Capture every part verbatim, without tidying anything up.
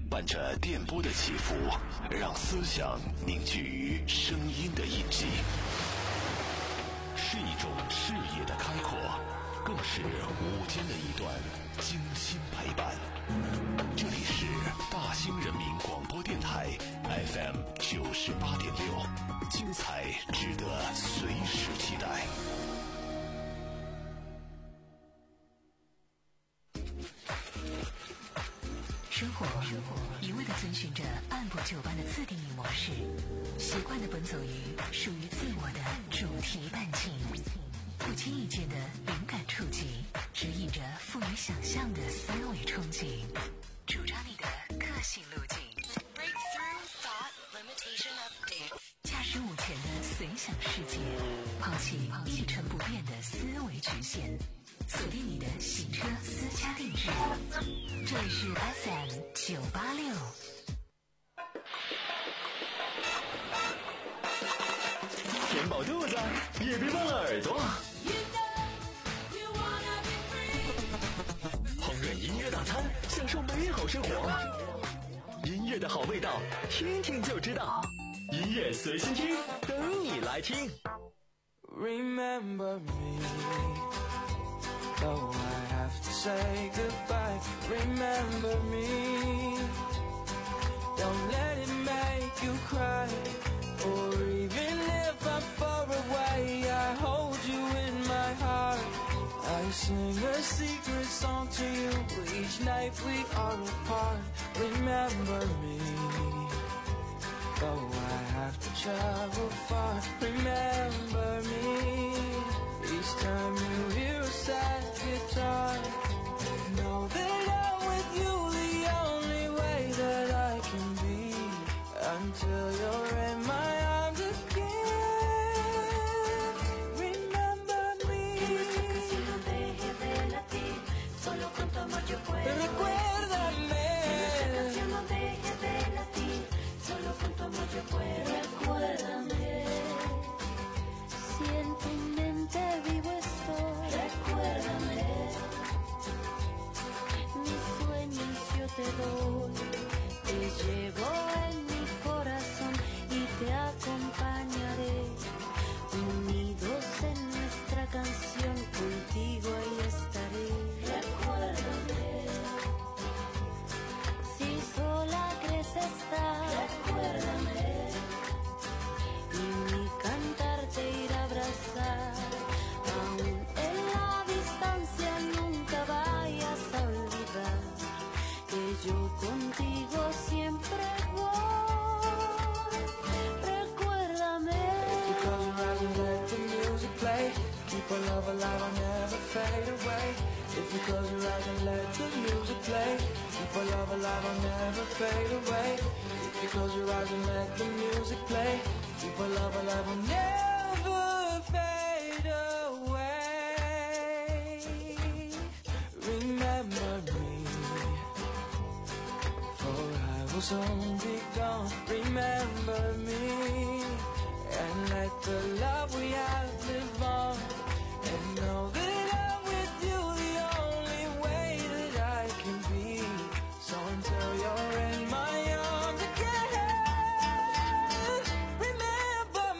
伴着电波的起伏，让思想凝聚于声音的印记，是一种视野的开阔，更是午间的一段精心陪伴。这里是大兴人民广播电台 F M 九十八点六，精彩值得随时期待。 生活一味地遵循着按部就班的自定义模式，习惯地奔走于属于自我的主题伴境，不经意间的灵感触及，指引着富于想象的思维憧憬，主张你的个性路径。Breakthrough Thought Limitation Update， 驾驶午前的随想世界，抛弃一成不变的思维局限，锁定你的洗车私家定制。这里是 F M 九八六。 填饱肚子，也别忘了耳朵。烹饪音乐大餐，享受美好生活。音乐的好味道，听听就知道。音乐随心听，等你来听。 Remember me.Though I have to say goodbye, remember me. Don't let it make you cry. Or even if I'm far away, I hold you in my heart. I sing a secret song to you each night we are apart. Remember me. Though I have to travel far, remember me.Each time you hear a sad guitar, know that I'm with you the only way that I can be, until you're in my arms again. Remember me. Que nuestra canción no deje de latir, solo con tu amor yo puedo. Recuérdame. Que nuestra canción no deje de latir, solo con tu amor yo puedo. Recuérdame.Si en tu mente vivo estoy, recuérdame. Mis sueños yo te doy, te llevo en mi corazón y te acompañaré. Unidos en nuestra canción, contigo ahí estaré. Recuérdame. Si sola crees estar, recuérdame.Te irá a abrazar, aún en la distancia nunca vayas a olvidar que yo contigo siempre voy. Recuérdame. If you close your eyes and let the music play, keep our love alive, I'll never fade away. If you close your eyes and let the music play, keep our love alive, I'll never fade away. If you close your eyes and let the music play, keep our love alive, I'll never.Fade away. Remember me, for I will soon be gone. Remember me, and let the love we have live on. And know that I'm with you the only way that I can be. So until you're in my arms again.Remember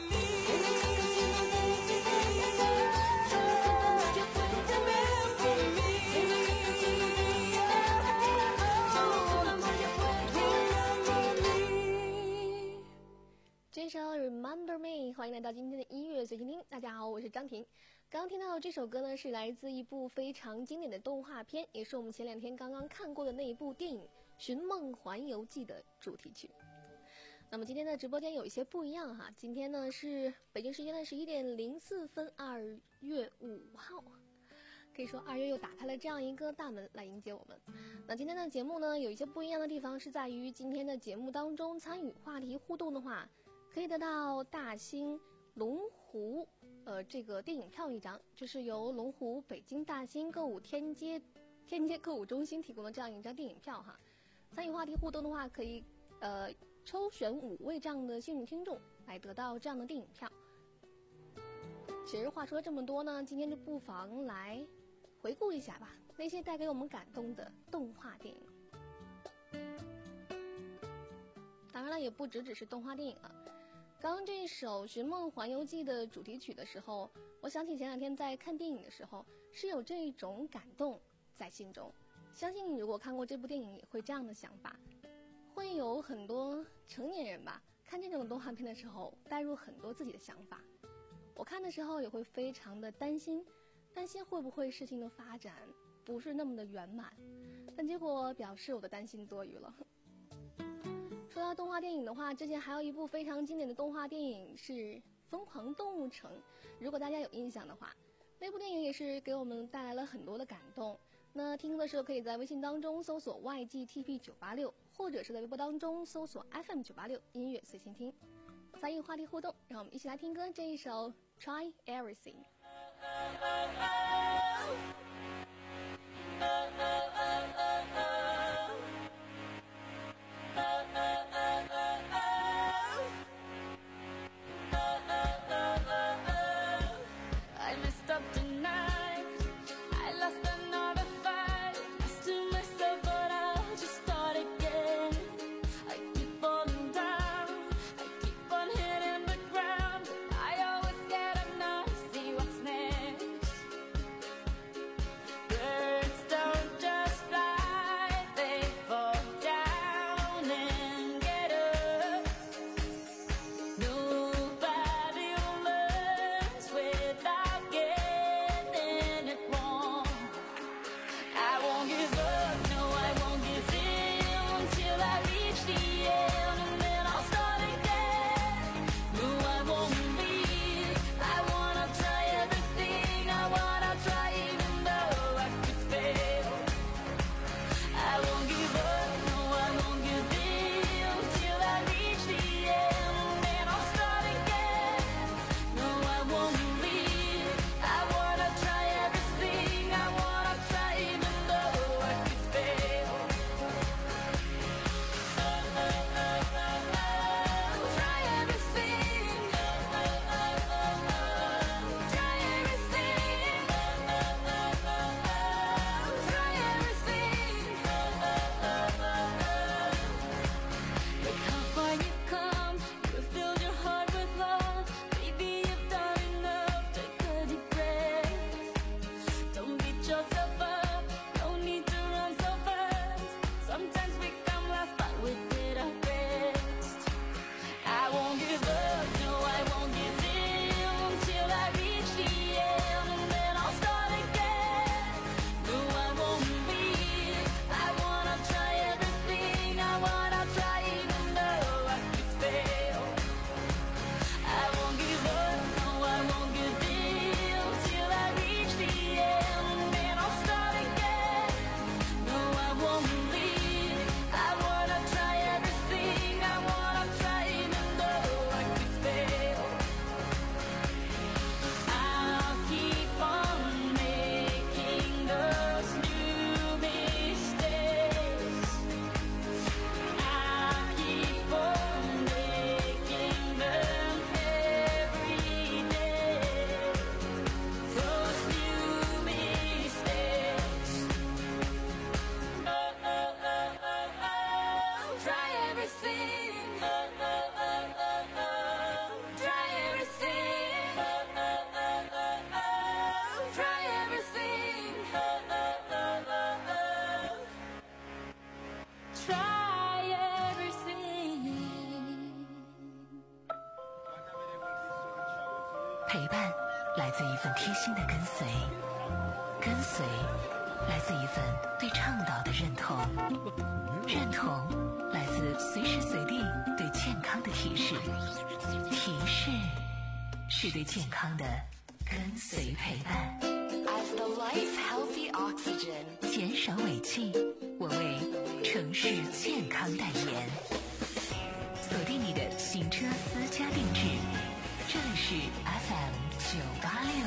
me. 这首 Remember Me， 欢迎来到今天的音乐随心听。大家好，我是张婷。刚刚听到的这首歌呢，是来自一部非常经典的动画片，也是我们前两天刚刚看过的那一部电影《寻梦环游记》的主题曲。那么今天的直播间有一些不一样哈，今天呢是北京时间的十一点零四分，二月五号。可以说二月又打开了这样一个大门来迎接我们。那今天的节目呢，有一些不一样的地方，是在于今天的节目当中参与话题互动的话，可以得到大兴龙湖呃这个电影票一张，这是由龙湖北京大兴购物天街天街购物中心提供的这样一张电影票哈。参与话题互动的话，可以呃抽选五位这样的幸运听众来得到这样的电影票。其实话说这么多呢，今天就不妨来回顾一下吧，那些带给我们感动的动画电影。 也不只只是动画电影了。刚刚这一首《寻梦环游记》的主题曲的时候，我想起前两天在看电影的时候，是有这种感动在心中。相信你如果看过这部电影，也会这样的想法。会有很多成年人吧，看这种动画片的时候，带入很多自己的想法。我看的时候也会非常的担心，担心会不会事情的发展不是那么的圆满，但结果表示我的担心多余了。说到动画电影的话，之前还有一部非常经典的动画电影是《疯狂动物城》，如果大家有印象的话，那部电影也是给我们带来了很多的感动。那听歌的时候可以在微信当中搜索 Y G T P 九八六，或者是在微博当中搜索 F M 九八六音乐随心听，参与话题互动，让我们一起来听歌这一首 Try Everything。 陪伴来自一份贴心的跟随，跟随来自一份对倡导的认同，认同来自随时随地对健康的提示，提示是对健康的跟随陪伴。 As the life healthy oxygen， 减少尾气，我为城市健康代言。锁定你的行车私家定制，这里是 F M 九八六。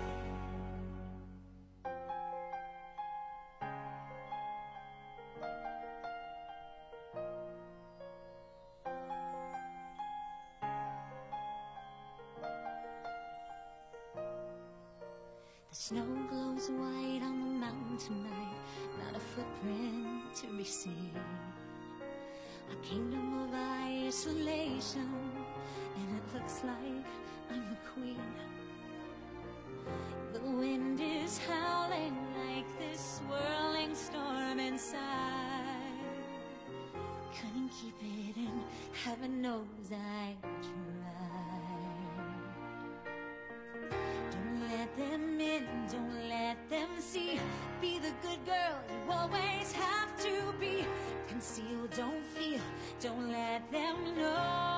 The snow glows white on the mountain tonight, not a footprint to be seen. A kingdom of ice isolation, and it looks like I'm the queen. The wind is howling like this swirling storm inside. Couldn't keep it in, heaven knows I tried. Don't let them in, don't let them see. Be the good girl you always have to be. Conceal, don't feel, don't let them know.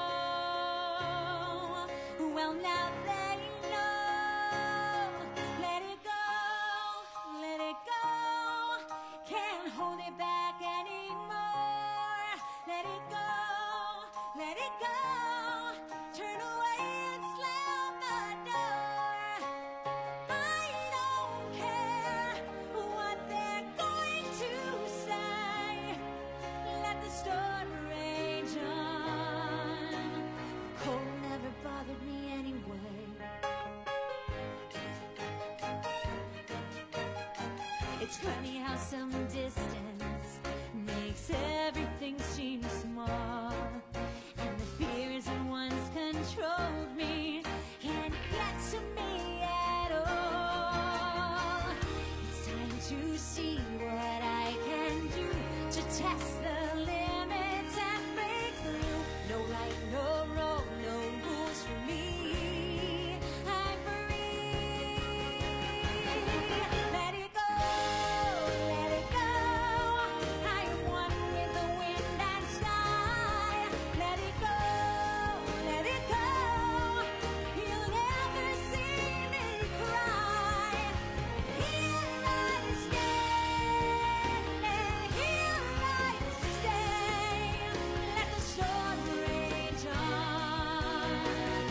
Well, now they know. Let it go, let it go. Can't hold it back anymore. Let it go, let it go. Turn away and slam the door. I don't care what they're going to say. Let the storm rage on. Cold never bothered me anyway. It's funny how some distance makes everything seem small. And the fears that once controlled me can't get to me at all. It's time to see what I can do to test the limits and break through. No right, no wrong, no rules for me. I'm free. Let it go, let it go. I am one with the wind and sky. Let it go, let it go. You'll never see me cry. Here I stand, here I stay. Let the storm rage on.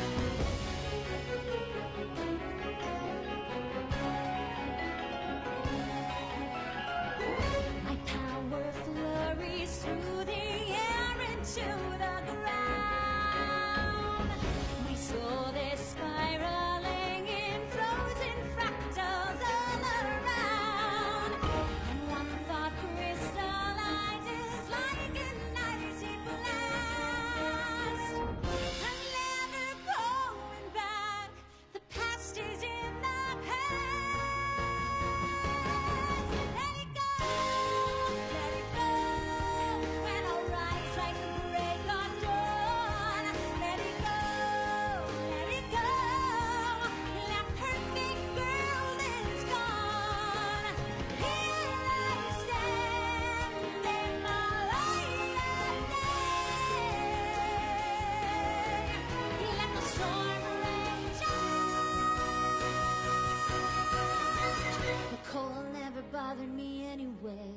My power flurries through the air into the ground. My soul is spiraling in frozen fractals all around. And one thought crystallizes like an icy blast. I'm never going back. The past is in the past. Let it go, let it go. When I'll rise like the break of dawn. Let it go, let it go. That perfect girl is gone. Here I stand in my light of day. Let the storm rage on. The cold never bothered me anyway.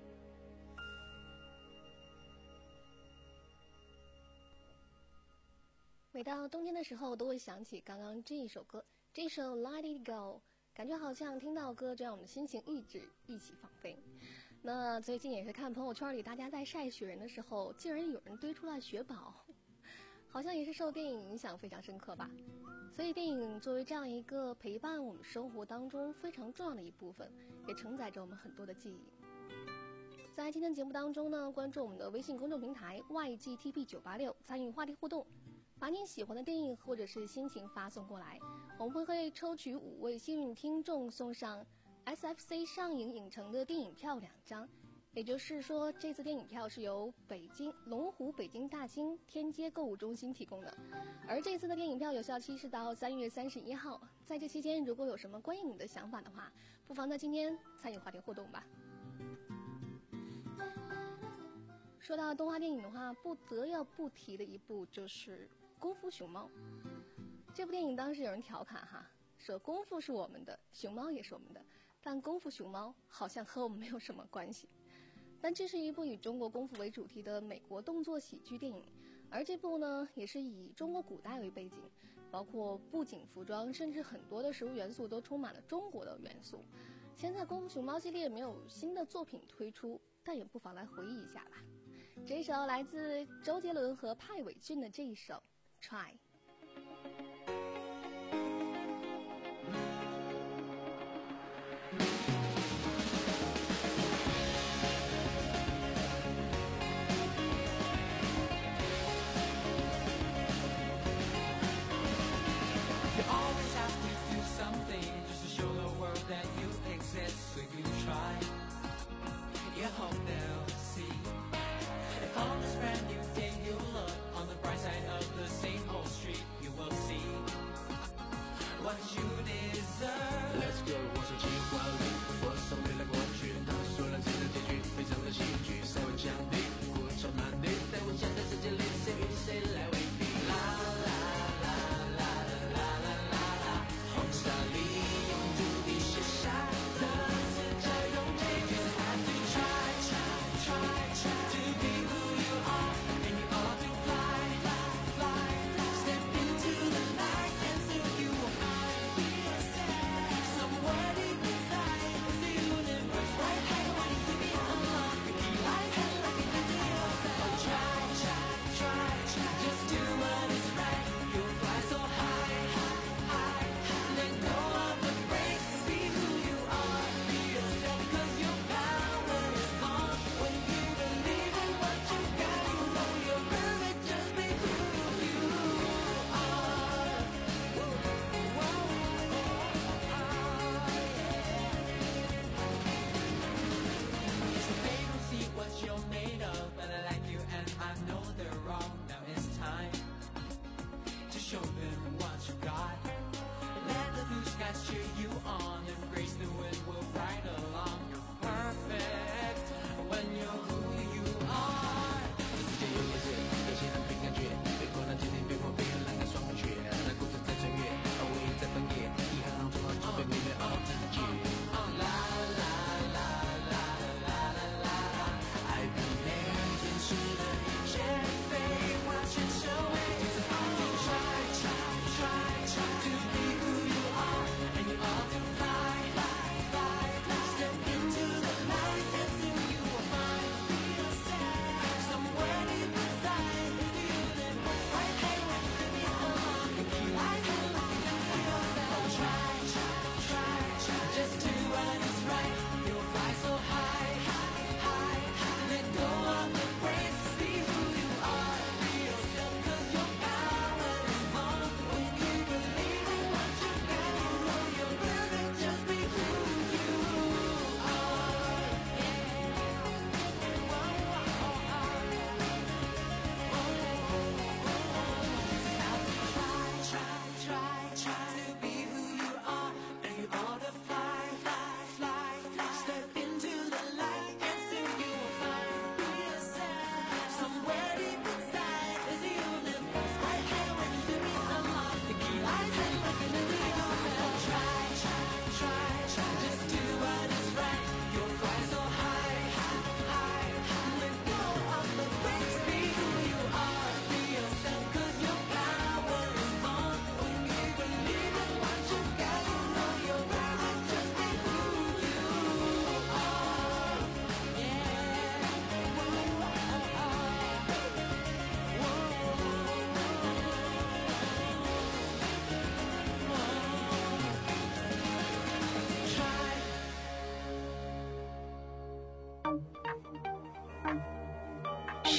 每到冬天的时候，都会想起刚刚这一首歌，这首《Let It Go》，感觉好像听到歌就让我们的心情一直一起放飞。那最近也是看朋友圈里大家在晒雪人的时候，竟然有人堆出了雪堡，好像也是受电影影响非常深刻吧。所以电影作为这样一个陪伴我们生活当中非常重要的一部分，也承载着我们很多的记忆。在今天节目当中呢，关注我们的微信公众平台 Y G T P 九八六，参与话题互动，把你喜欢的电影或者是心情发送过来，我们会抽取五位幸运听众送上 S F C 上影影城的电影票两张。也就是说，这次电影票是由北京龙湖北京大兴天街购物中心提供的，而这次的电影票有效期是到三月三十一号。在这期间，如果有什么关于你的想法的话，不妨在今天参与话题互动吧。说到动画电影的话，不得要不提的一部就是《功夫熊猫》。这部电影当时有人调侃哈，说功夫是我们的，熊猫也是我们的，但功夫熊猫好像和我们没有什么关系。但这是一部以中国功夫为主题的美国动作喜剧电影，而这部呢也是以中国古代为背景，包括布景、服装，甚至很多的食物元素都充满了中国的元素。现在功夫熊猫系列没有新的作品推出，但也不妨来回忆一下吧。这首来自周杰伦和派伟俊的这一首 Try。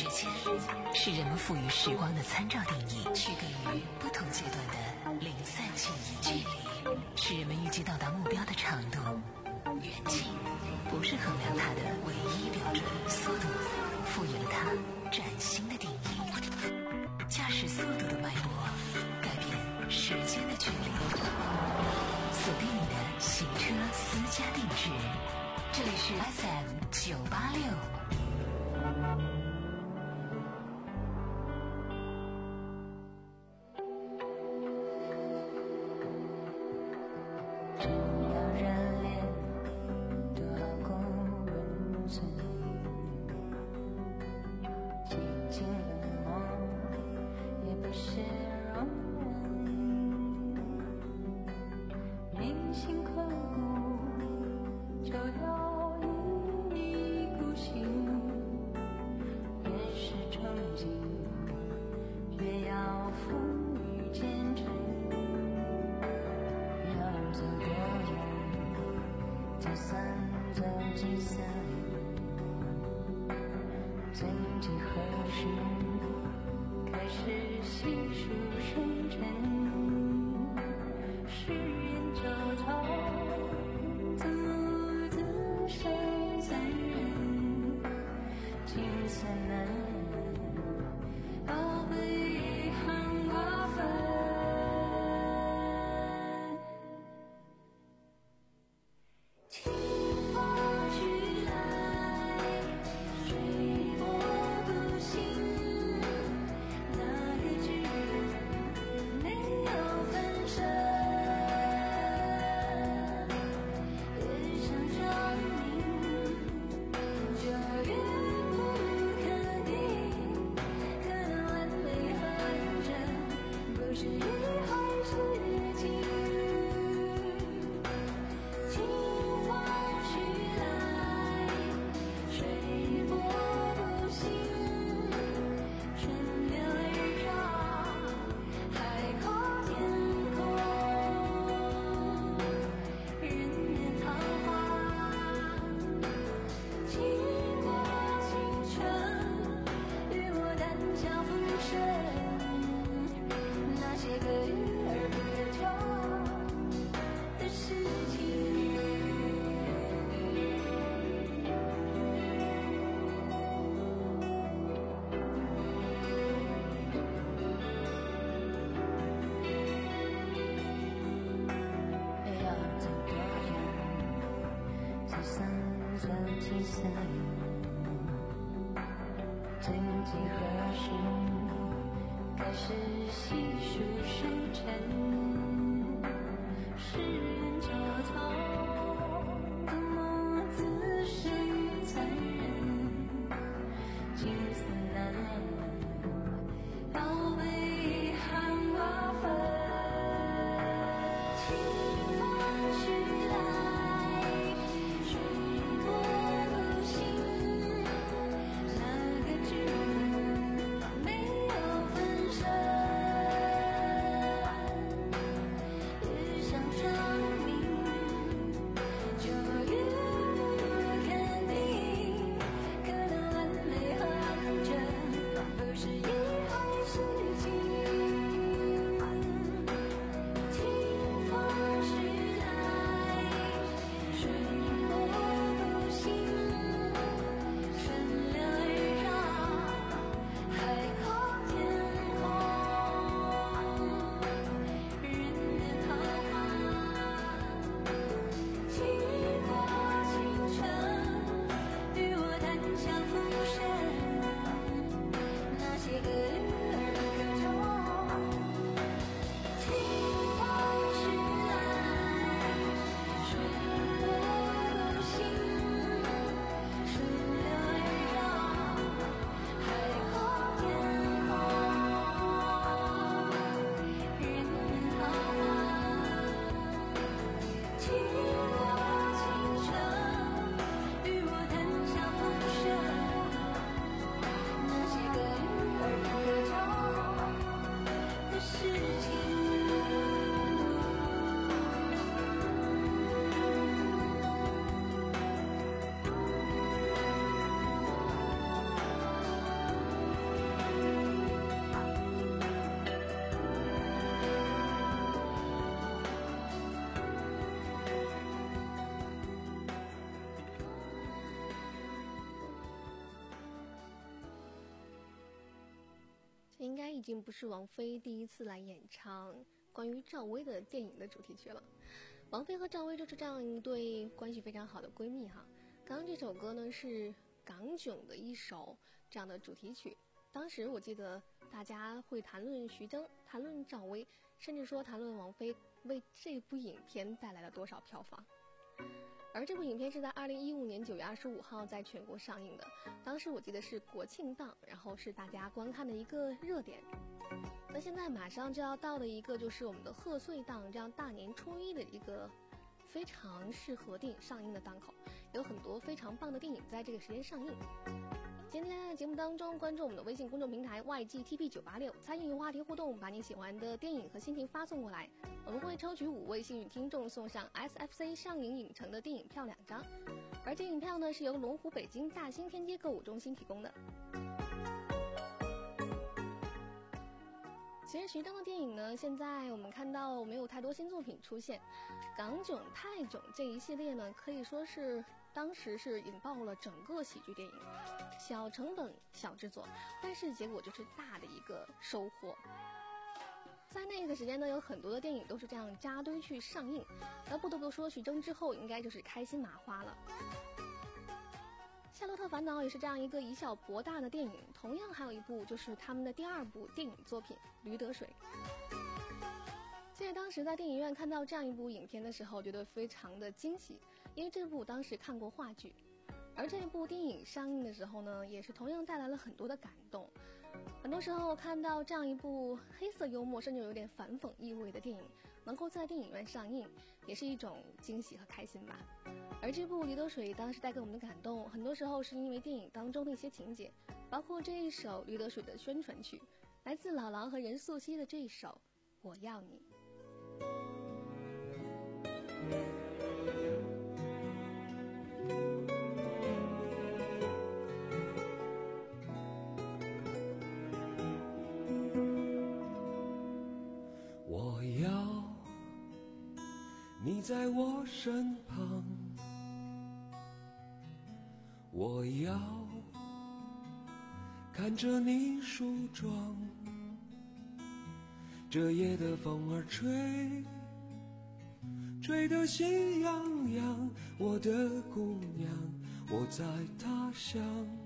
时间是人们赋予时光的参照定义，区隔于不同阶段的零散记忆距离，是人们预计到达目标的长度。远近不是衡量它的唯一标准，速度赋予了它崭新的定义。驾驶速度的脉搏改变时间的距离。锁定你的行车私家定制，这里是 F M 九八六。 这应该已经不是王菲第一次来演唱关于赵薇的电影的主题曲了。王菲和赵薇就是这样一对关系非常好的闺蜜哈。刚刚这首歌呢是港囧的一首这样的主题曲，当时我记得大家会谈论徐峥，谈论赵薇，甚至说谈论王菲为这部影片带来了多少票房。而这部影片是在二零一五年九月二十五号在全国上映的，当时我记得是国庆档，然后是大家观看的一个热点。那现在马上就要到的一个就是我们的贺岁档，这样大年初一的一个非常适合电影上映的档口，有很多非常棒的电影在这个时间上映。今天在节目当中，关注我们的微信公众平台 Y G T P 九八六，参与话题互动，把你喜欢的电影和心情发送过来，我们会抽取五位幸运听众送上 S F C 上影影城的电影票两张，而电影票呢是由龙湖北京大兴天街购物中心提供的。其实徐峥的电影呢，现在我们看到没有太多新作品出现，港囧、泰囧这一系列呢，可以说是当时是引爆了整个喜剧电影，小成本小制作，但是结果就是大的一个收获。在那个时间呢，有很多的电影都是这样扎堆去上映，那不得不说徐峥之后应该就是开心麻花了。夏洛特烦恼也是这样一个以小博大的电影，同样还有一部就是他们的第二部电影作品《驴得水》。记得当时在电影院看到这样一部影片的时候，觉得非常的惊喜，因为这部当时看过话剧，而这部电影上映的时候呢，也是同样带来了很多的感动。很多时候看到这样一部黑色幽默甚至有点反讽意味的电影能够在电影院上映，也是一种惊喜和开心吧。而这部《驴得水》当时带给我们的感动，很多时候是因为电影当中的一些情节，包括这一首《驴得水》的宣传曲，来自老狼和任素汐的这一首《我要你》。 我要你在我身旁，我要看着你梳妆，这夜的风儿吹，吹得喜洋洋，我的姑娘，我在他乡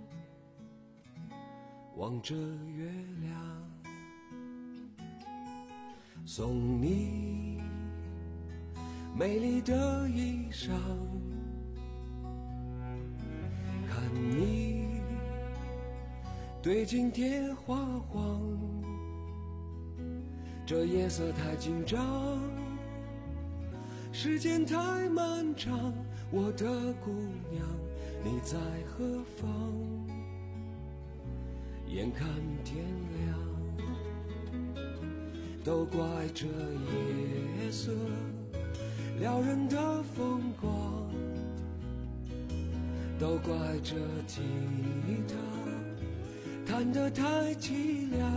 望着月亮，送你美丽的衣裳，看你对镜贴花黄，这夜色太紧张，时间太漫长，我的姑娘你在何方？眼看天亮，都怪这夜色撩人的风光，都怪这吉他弹得太凄凉。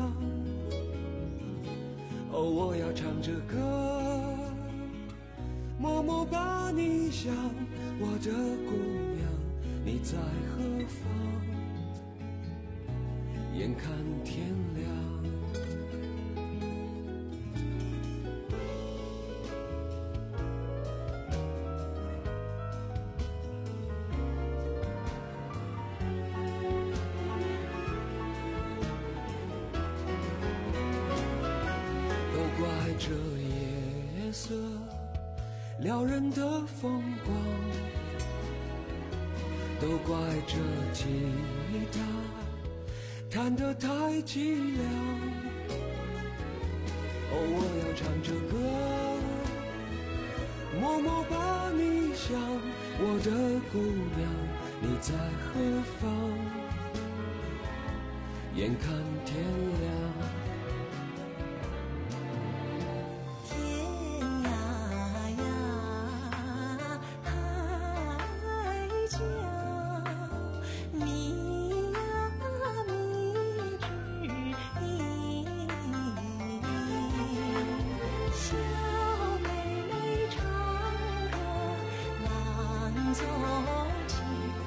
哦，我要唱着歌，默默把你想，我的姑娘你在何方？眼看天亮，这夜色撩人的风光，都怪这吉他弹得太凄凉。哦，我要唱着歌，默默把你想，我的姑娘你在何方？眼看天亮，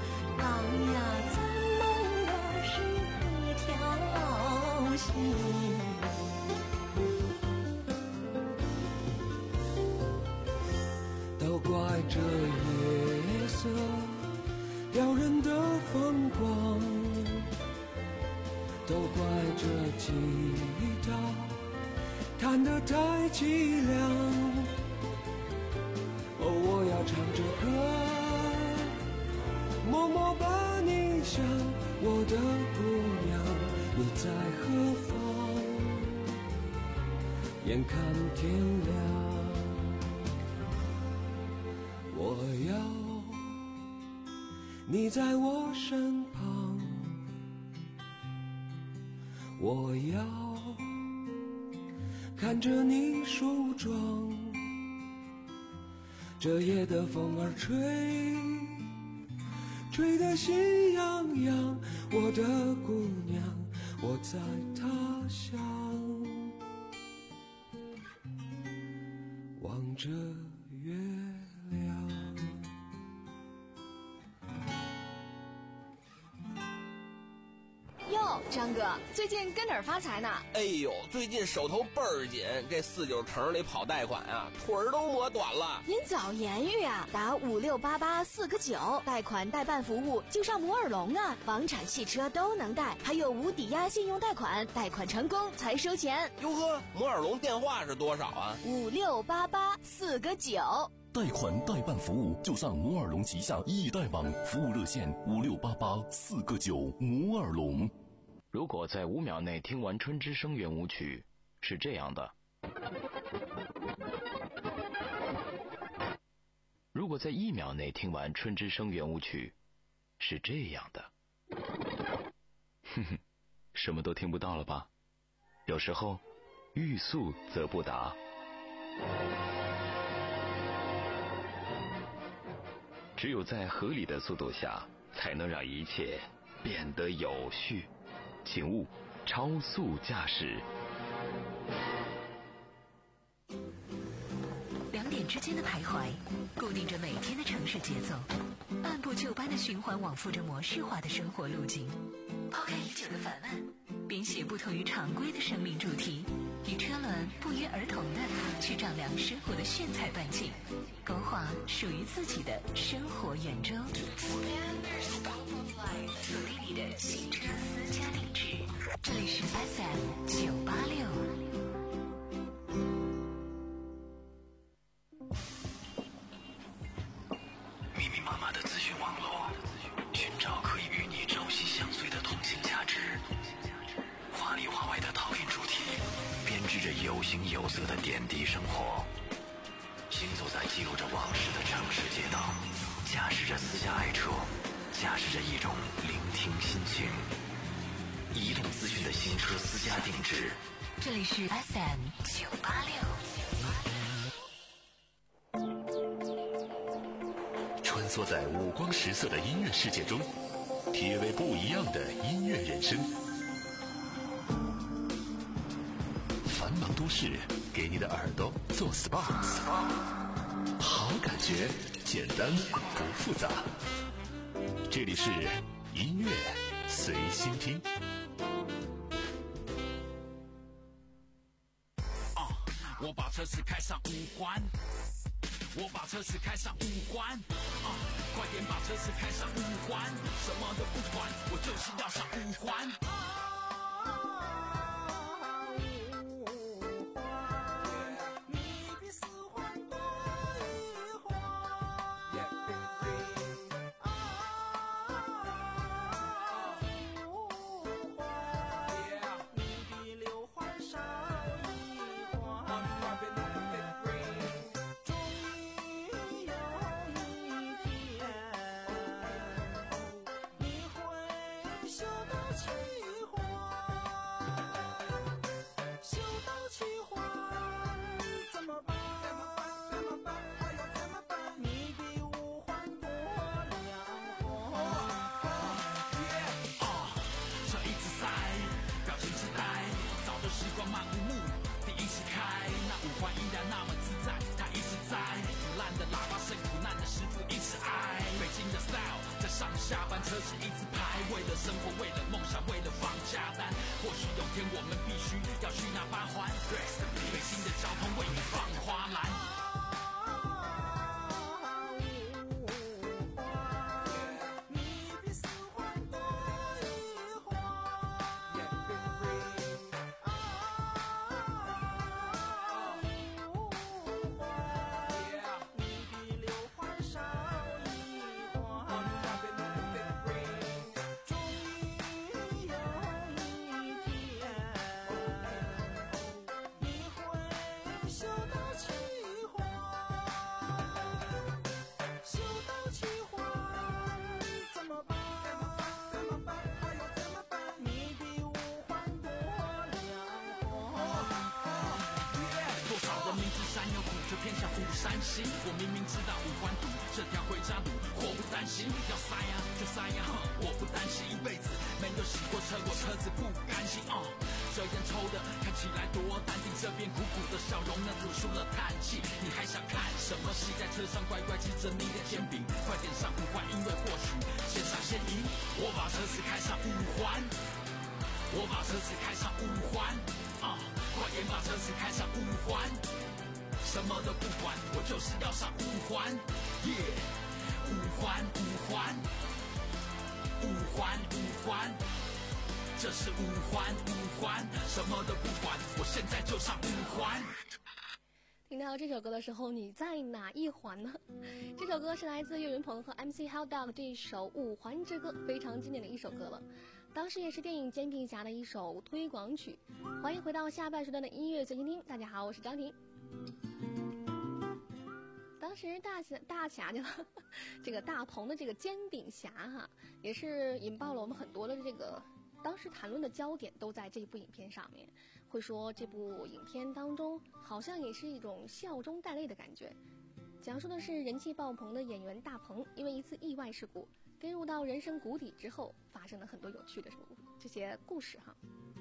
浪呀，咱们的是一条心。 都怪这吉他弹得太凄凉。哦，我要唱着歌，默默把你想，我的姑娘，你在何方？眼看天亮，我要你在我身旁，我要看着你梳妆。这夜的风儿吹，吹得心痒痒，我的姑娘，我在他乡，望着月亮。 哟，张哥，最近跟哪儿发财呢？ 哎呦，最近手头倍儿紧，这四九城里跑贷款啊，腿儿都磨短了。 您早言语啊，打五六八八四个九，贷款代办服务就上摩尔龙啊，房产、汽车都能贷，还有无抵押信用贷款，贷款成功才收钱。 哟呵，摩尔龙电话是多少啊？ 五六八八四个九。 贷款代办服务就上摩尔龙旗下易贷网，服务热线五六八八四个九。摩尔龙。 如果在五秒内听完春之声圆舞曲，是这样的；如果在一秒内听完春之声圆舞曲，是这样的。哼哼，什么都听不到了吧？有时候，欲速则不达。只有在合理的速度下，才能让一切变得有序。请勿超速驾驶。 两点之间的徘徊，固定着每天的城市节奏，按部就班的循环往复着模式化的生活路径。抛开已久的烦闷，编写不同于常规的生命主题，与车轮不约而同的去丈量生活的炫彩半径，勾画属于自己的生活圆周。锁定你的新车私家定制，这里是 F M 九八六。 密密麻麻的资讯网络，寻找可以与你朝夕相随的通信价值。华里华外的陶冶主题，编织着有形有色的点滴生活。行走在记录着往事的城市街道，驾驶着私家爱车，驾驶着一种聆听心情。移动资讯的新车私家定制， 这里是 F M 九八六。 穿梭在五光十色的音乐世界中，体味不一样的音乐人生。繁忙都市给你的耳朵做 S P A， 好感觉，简单不复杂。这里是音乐随心听。 啊，我把车子开上五环，我把车子开上五环，啊，快点把车子开上五环，什么都不管，我就是要上五环。下班车子一直排，为了生活，为了梦想，为了放假单。或许有天我们必须要去那八环，北京的交通为你放花篮。 伤心。我明明知道五环堵这条回家路，祸不单行，要塞呀就塞呀，我不担心，一辈子没有洗过车，我车子不甘心啊。这烟抽的看起来多淡定，这边苦苦的笑容呢吐出了叹气。你还想看什么戏？在车上乖乖吃着你的煎饼，快点上五环，因为或许先上先赢。我把车子开上五环，我把车子开上五环啊，快点把车子开上五环，什么都不管，我就是要上五环，耶、yeah ！五环五环，五环五环，这是五环五环，什么都不管，我现在就上五环。 听到这首歌的时候，你在哪一环呢？这首歌是来自岳云鹏和 M C Hotdog 这一首《五环之歌》，非常经典的一首歌了。当时也是电影《煎饼侠》的一首推广曲。欢迎回到下半时段的音乐随心听，大家好，我是张婷。当时大侠大侠去了，这个大鹏的这个煎饼侠哈，也是引爆了我们很多的这个当时谈论的焦点都在这部影片上面。会说这部影片当中好像也是一种笑中带泪的感觉，讲述的是人气爆棚的演员大鹏因为一次意外事故跌入到人生谷底之后，发生了很多有趣的这些故事哈。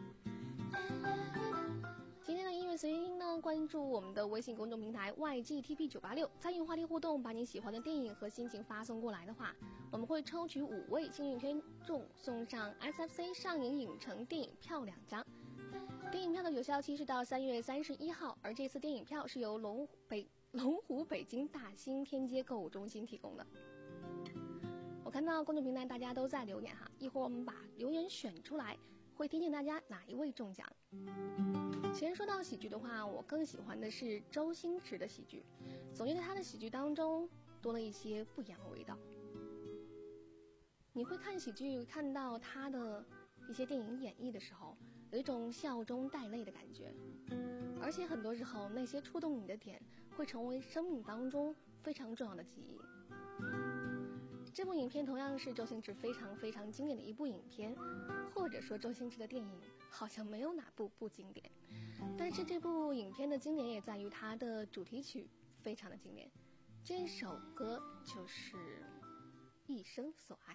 今天的音乐随心呢，关注我们的微信公众平台 Y G T P 九八六，参与话题互动，把你喜欢的电影和心情发送过来的话，我们会抽取五位幸运听众送上 S F C 上影影城电影票两张。电影票的有效期是到三月三十一号，而这次电影票是由龙北龙湖北京大兴天街购物中心提供的。我看到公众平台大家都在留言哈，一会儿我们把留言选出来，会听听大家哪一位中奖。其实说到喜剧的话，我更喜欢的是周星驰的喜剧，总觉得他的喜剧当中多了一些不一样的味道。你会看喜剧看到他的一些电影演绎的时候，有一种笑中带泪的感觉，而且很多时候那些触动你的点会成为生命当中非常重要的记忆。这部影片同样是周星驰非常非常经典的一部影片，或者说周星驰的电影好像没有哪部不经典，但是这部影片的经典也在于它的主题曲非常的经典，这首歌就是《一生所爱》。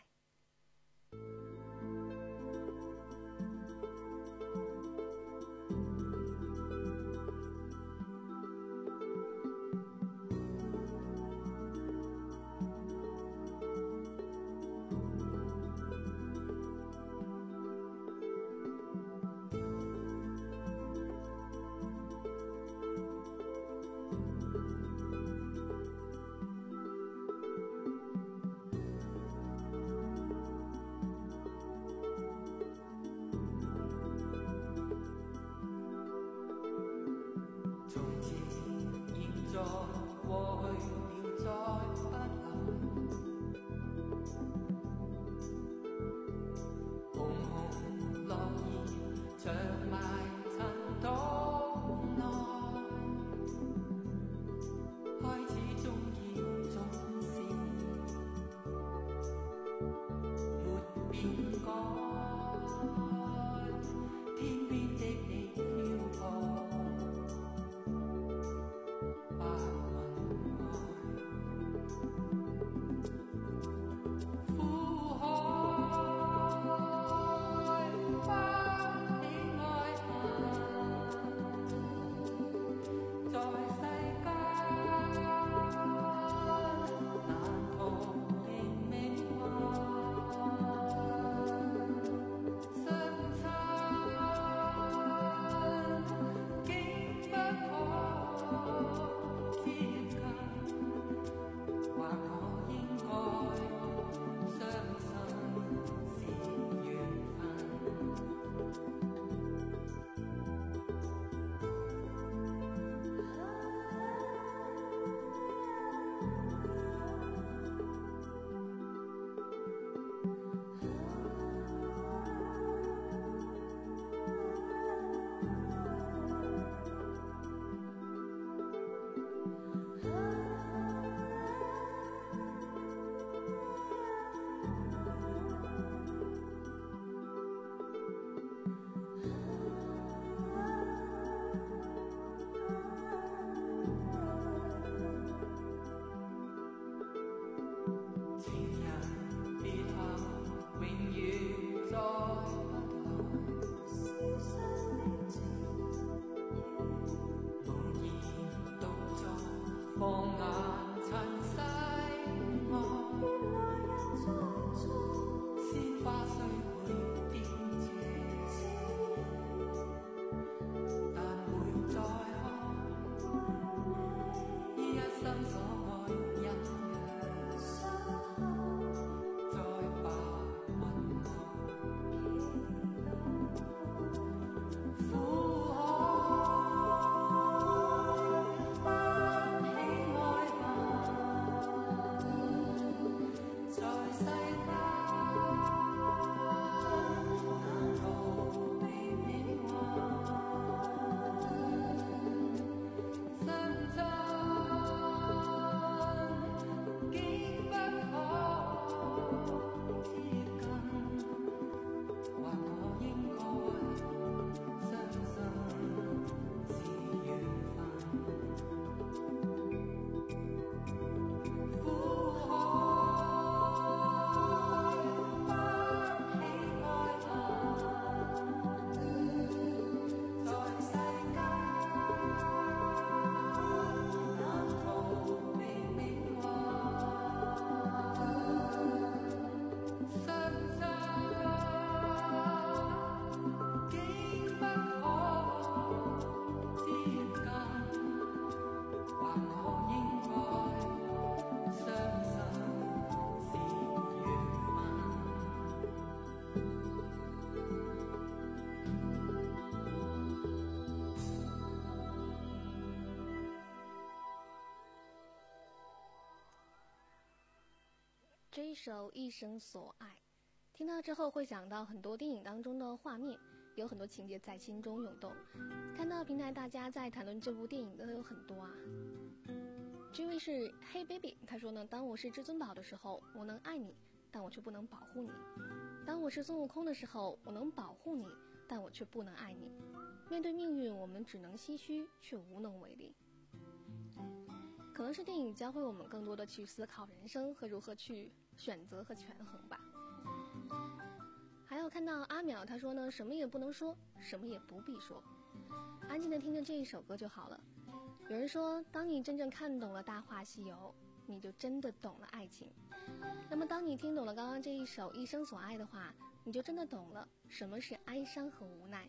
这一首《一生所爱》，听到之后会想到很多电影当中的画面，有很多情节在心中涌动。看到平台大家在谈论这部电影的有很多啊。这位是 Hey Baby， 他说呢，当我是至尊宝的时候，我能爱你，但我却不能保护你；当我是孙悟空的时候，我能保护你，但我却不能爱你。面对命运，我们只能唏嘘，却无能为力。可能是电影教会我们更多的去思考人生和如何去选择和权衡吧。还有看到阿淼他说呢，什么也不能说，什么也不必说，安静的听着这一首歌就好了。有人说，当你真正看懂了大话西游，你就真的懂了爱情。那么当你听懂了刚刚这一首一生所爱的话，你就真的懂了什么是哀伤和无奈。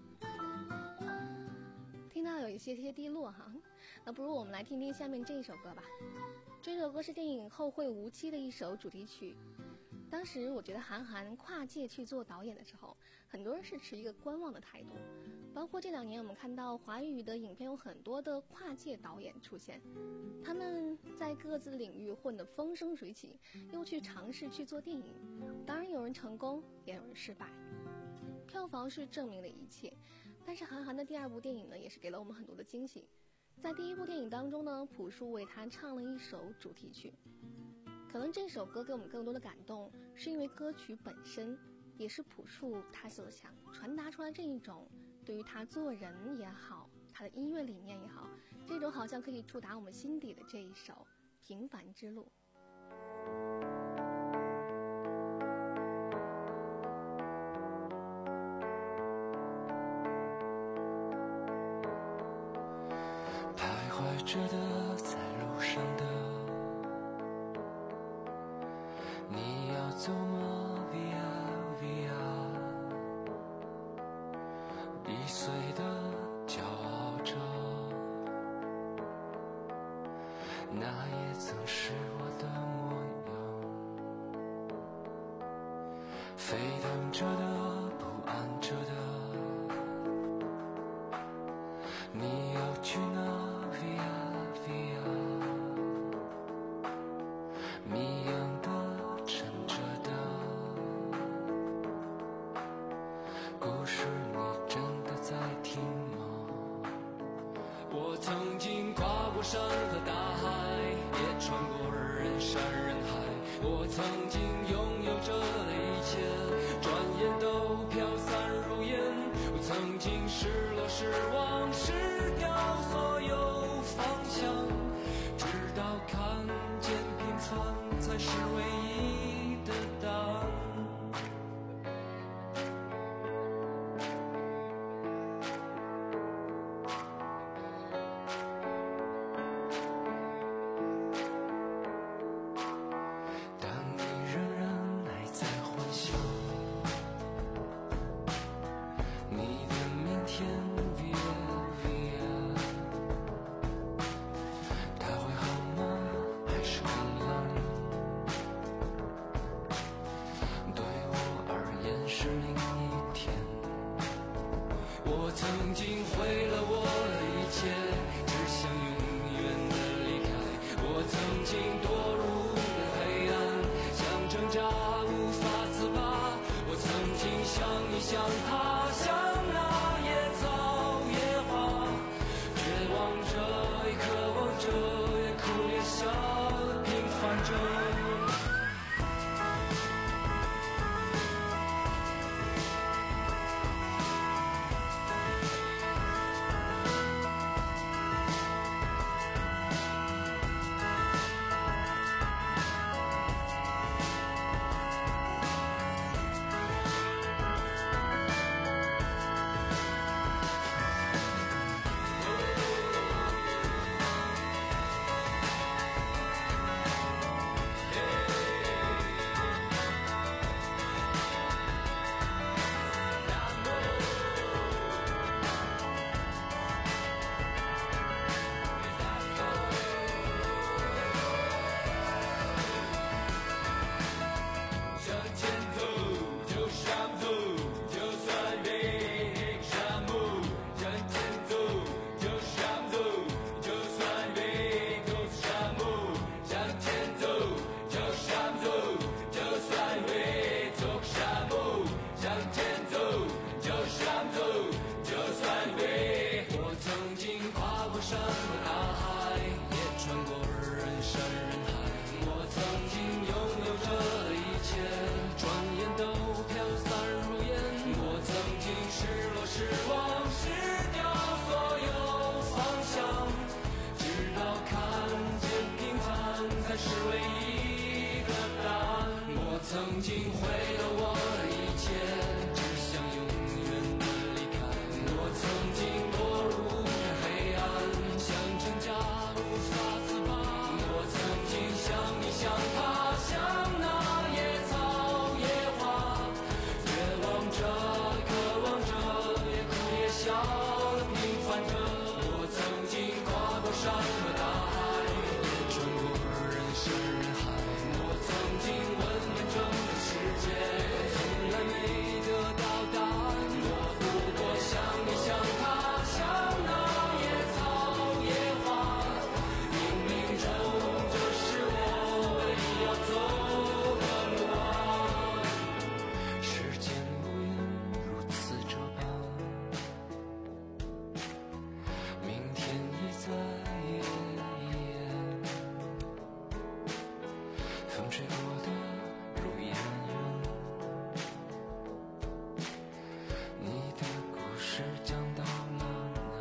听到有一些些低落哈，那不如我们来听听下面这一首歌吧。这首歌是电影《后会无期》的一首主题曲。当时我觉得韩寒跨界去做导演的时候，很多人是持一个观望的态度。包括这两年我们看到华语的影片有很多的跨界导演出现，他们在各自领域混得风生水起，又去尝试去做电影。当然有人成功，也有人失败，票房是证明了一切。但是韩寒的第二部电影呢，也是给了我们很多的惊喜。在第一部电影当中呢，朴树为他唱了一首主题曲。可能这首歌给我们更多的感动，是因为歌曲本身也是朴树他所想传达出来这一种对于他做人也好，他的音乐理念也好，这种好像可以触达我们心底的这一首平凡之路。 徘徊着的，在路上的，你要走吗 ？Via Via， 易碎的，骄傲着，那也曾是我的模样。沸腾着的，不安着的，你要去哪？谜样的，沉着的故事，你真的在听吗？我曾经跨过山和大海，也穿过人山人海。我曾经拥有着的一切，转眼都飘散如烟。我曾经失落失望失掉所有方向，直到看见平凡才是唯一的答案。 我曾经毁了我的一切，只想永远的离开。我曾经堕入黑暗，想挣扎无法自拔。我曾经像你像他，像那野草野花，绝望着也渴望着，也哭也笑地平凡着。曾经毁了我的一切，只想永远的离开。我曾经堕入黑暗，想挣扎无法自拔。我曾经像你像他，像那野草野花，绝望着渴望着，也哭也笑地平凡着。我曾经跨过山和大海，也穿过人山人海。我曾经问遍整个世界，从来没得到答案。我不过像你像他，像那野草野花，冥冥中这是我唯一要走的路啊。时间不愿如此这般，明天已在眼前，风吹过的路沿远，你的故事讲到了哪？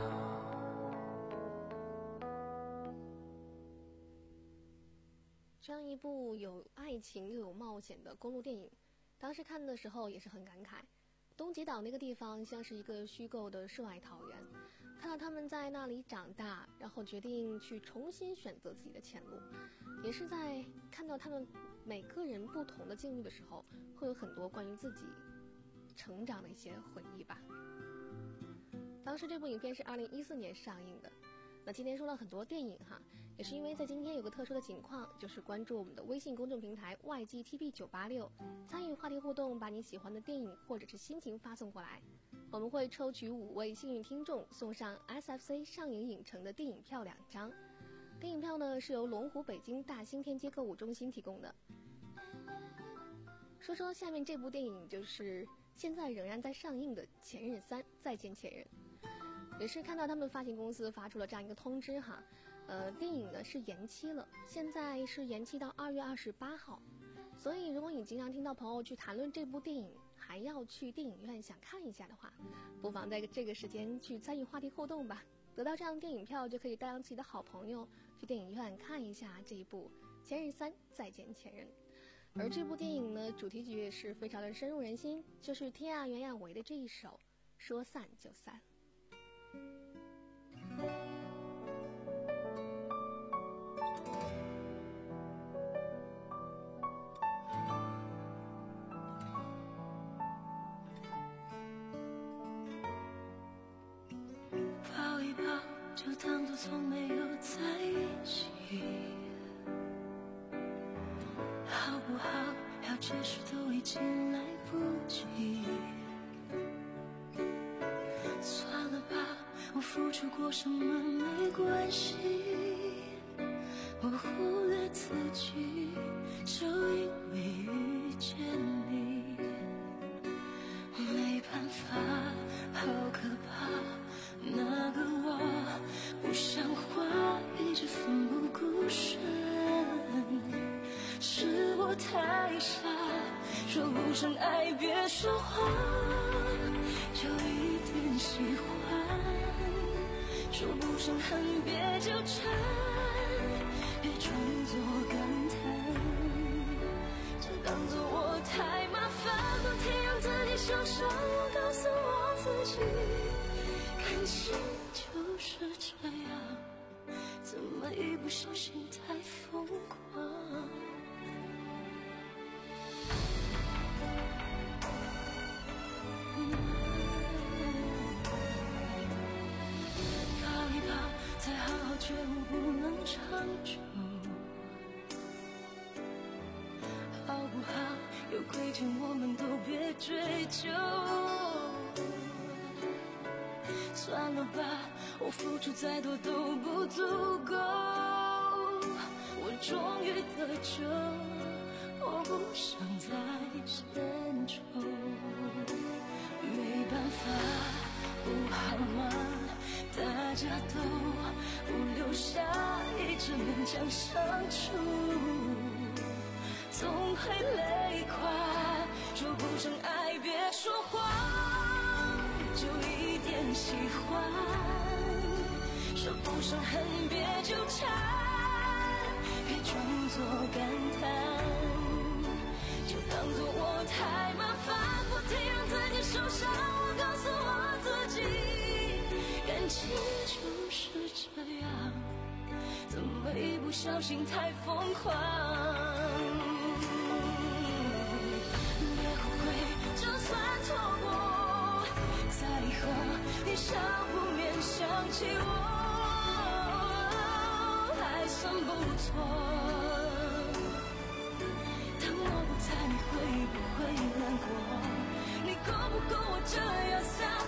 这样一部有爱情又有冒险的公路电影，当时看的时候也是很感慨。东极岛那个地方像是一个虚构的世外桃源，看到他们在那里长大，然后决定去重新选择自己的前路，也是在看到他们每个人不同的境遇的时候，会有很多关于自己成长的一些回忆吧。当时这部影片是二零一四年上映的。那今天说了很多电影哈，也是因为在今天有个特殊的情况，就是关注我们的微信公众平台 Y G T B 九八六，参与话题互动，把你喜欢的电影或者是心情发送过来，我们会抽取五位幸运听众，送上 S F C 上影影城的电影票两张。电影票呢是由龙湖北京大兴天街购物中心提供的。说说下面这部电影，就是现在仍然在上映的《前任三：再见前任》。也是看到他们发行公司发出了这样一个通知哈，呃，电影呢是延期了，现在是延期到二月二十八号。所以如果你经常听到朋友去谈论这部电影，还要去电影院想看一下的话，不妨在这个时间去参与话题互动吧，得到这样的电影票就可以带上自己的好朋友去电影院看一下这一部《前任三：再见前任》。而这部电影呢，主题曲也是非常的深入人心，就是天涯袁娅维的这一首《说散就散》。 抱一抱，就当作从没有在一起，好不好？要解释都已经来不及。 我付出过什么没关系，我忽略自己，就因为遇见你。没办法，好可怕，那个我不像话，一直奋不顾身，是我太傻，说不上爱别说谎，就一点喜欢，说不上恨别纠缠，别装作感叹，就当作我太麻烦，不停让自己受伤，我告诉我自己，感情就是这样，怎么一不小心太疯狂。靠一靠，再好好觉悟不能长久，好不好？有亏欠我们都别追究。算了吧，我付出再多都不足够。我终于得救，我不想再献丑。没办法，不好吗？大家都不留下，一直勉强相处，总会累垮。说不上爱别说谎，就一点喜欢，说不上恨别纠缠，别装作感叹，就当作我太麻烦，不停让自己受伤，我告诉我自己，感情就是这样，怎么一不小心太疯狂。别后悔，就算错过，在以后你少不免想起我，还算不错。当我不在，你会不会难过？你够不够我这样洒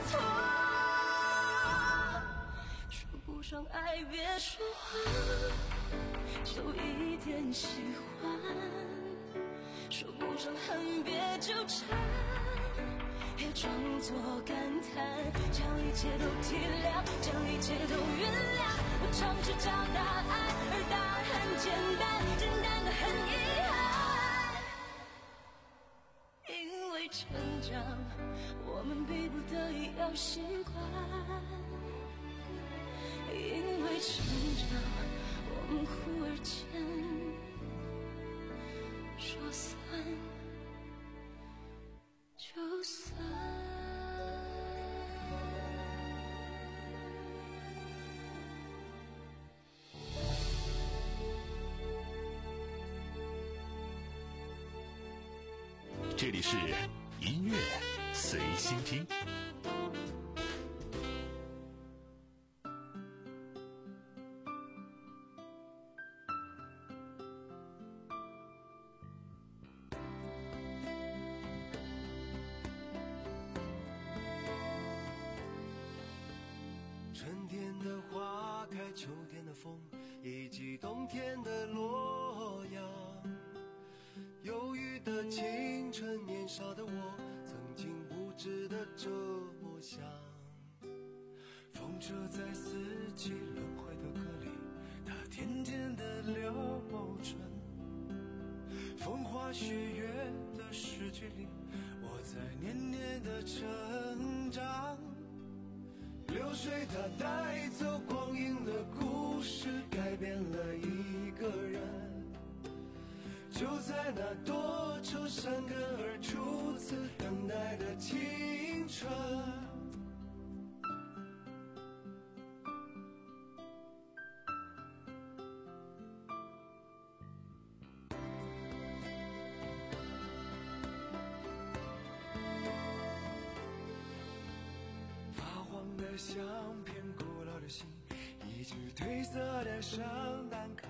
脱？说不上爱别说谎，就一点喜欢，说不上恨别纠缠，别装作感叹，将一切都体谅，将一切都原谅。我常去找答案，而答案很简单，简单的很遗憾。因为成长，我们逼不得已要习惯，因为成长，我们忽而间说散就散。 这里是音乐随心听。 春天的花开，秋天的风，以及冬天的洛阳。忧郁的青春，年少的我，曾经无知的这么想。风车在四季轮回的歌里，它甜甜的流转。风花雪月的诗句里，我在年年的成长。流水它带走光阴的故事，改变了一个人。就在那多愁善感而初次等待的青春。发黄的相片，古老的信，一句褪色的圣诞卡。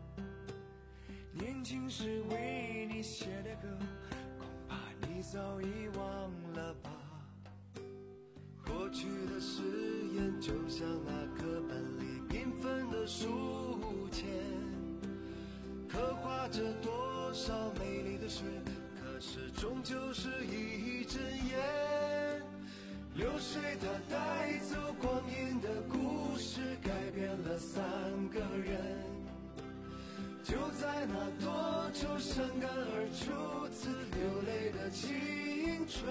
年轻时为你写的歌，恐怕你早已忘了吧。过去的誓言就像像那课本里缤纷的书签，刻画着多少美丽的诗，可是终究是一阵烟。流水它带走光阴的故事，改变了三个人，就在那多愁善感而初次流泪的青春。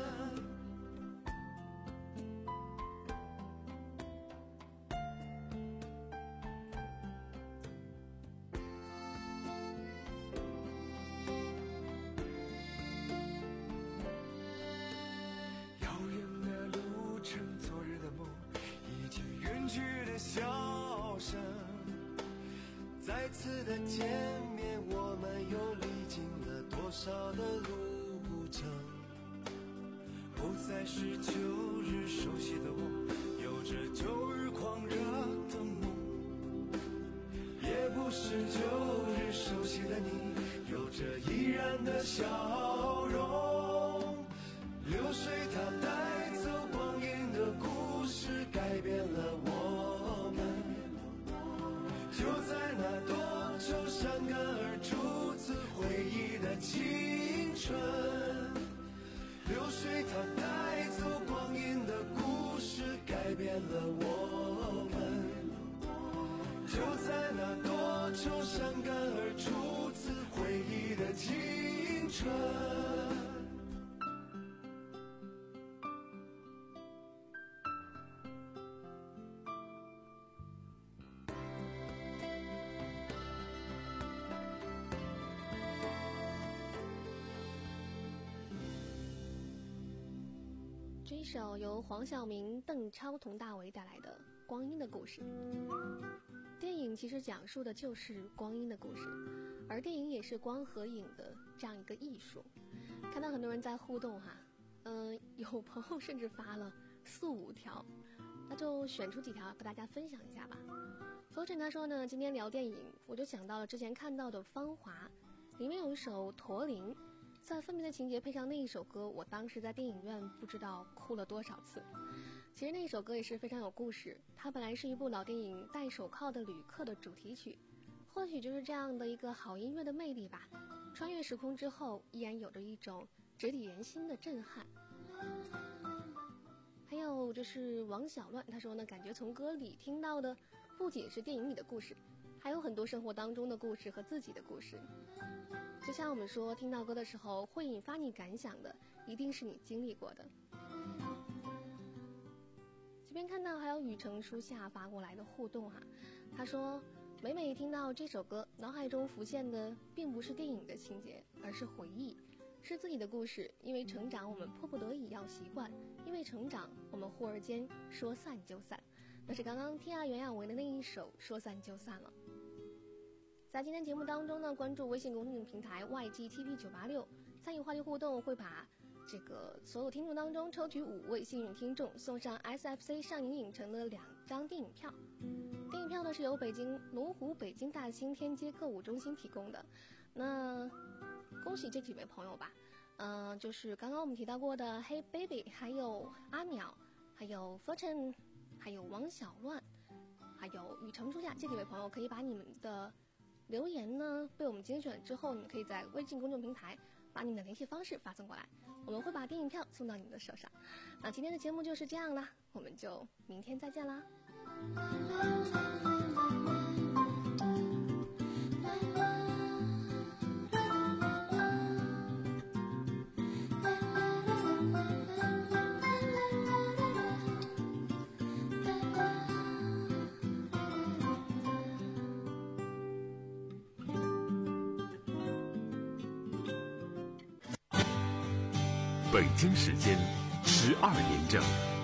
再次的见面，我们又历经了多少的路程？不再是旧日熟悉的我，有着旧日狂热的梦，也不是旧日熟悉的你，有着依然的笑容。流水它带走光阴的故事，改变了我们，就在那多愁善感而初次回忆的青春。流水它带走光阴的故事，改变了我们，就在那多愁善感而初次回忆的青春。 这一首由黄晓明、邓超、佟大为带来的《光阴的故事》。电影其实讲述的就是光阴的故事，而电影也是光和影的这样一个艺术。看到很多人在互动哈，嗯、呃，有朋友甚至发了四五条，那就选出几条和大家分享一下吧。Fortune他说呢，今天聊电影，我就想到了之前看到的《芳华》，里面有一首《驼铃》。在分别的情节配上那一首歌，我当时在电影院不知道哭了多少次。其实那一首歌也是非常有故事，它本来是一部老电影《戴手铐的旅客》的主题曲，或许就是这样的一个好音乐的魅力吧。穿越时空之后，依然有着一种直抵人心的震撼。还有就是王小乱，他说呢，感觉从歌里听到的不仅是电影里的故事，还有很多生活当中的故事和自己的故事。就像我们说，听到歌的时候会引发你感想的，一定是你经历过的。这边看到还有雨城书下发过来的互动哈，他说每每听到这首歌，脑海中浮现的并不是电影的情节，而是回忆，是自己的故事。因为成长，我们迫不得已要习惯；因为成长，我们忽而间说散就散。那是刚刚天涯袁娅维的那一首《说散就散了》。在今天节目当中呢，关注微信公众平台 Y G T P 九八六，参与话题互动，会把这个所有听众当中抽取五位幸运听众，送上 S F C 上影影城的两张电影票。电影票呢是由北京龙湖北京大兴天街购物中心提供的。那恭喜这几位朋友吧，嗯、呃，就是刚刚我们提到过的 Hey Baby， 还有阿淼，还有 Fortune， 还有王小乱，还有雨城书下，这几位朋友可以把你们的留言呢被我们精选之后，你可以在微信公众平台把你们的联系方式发送过来，我们会把电影票送到你们的手上。那今天的节目就是这样啦，我们就明天再见啦。 北京时间十二点整。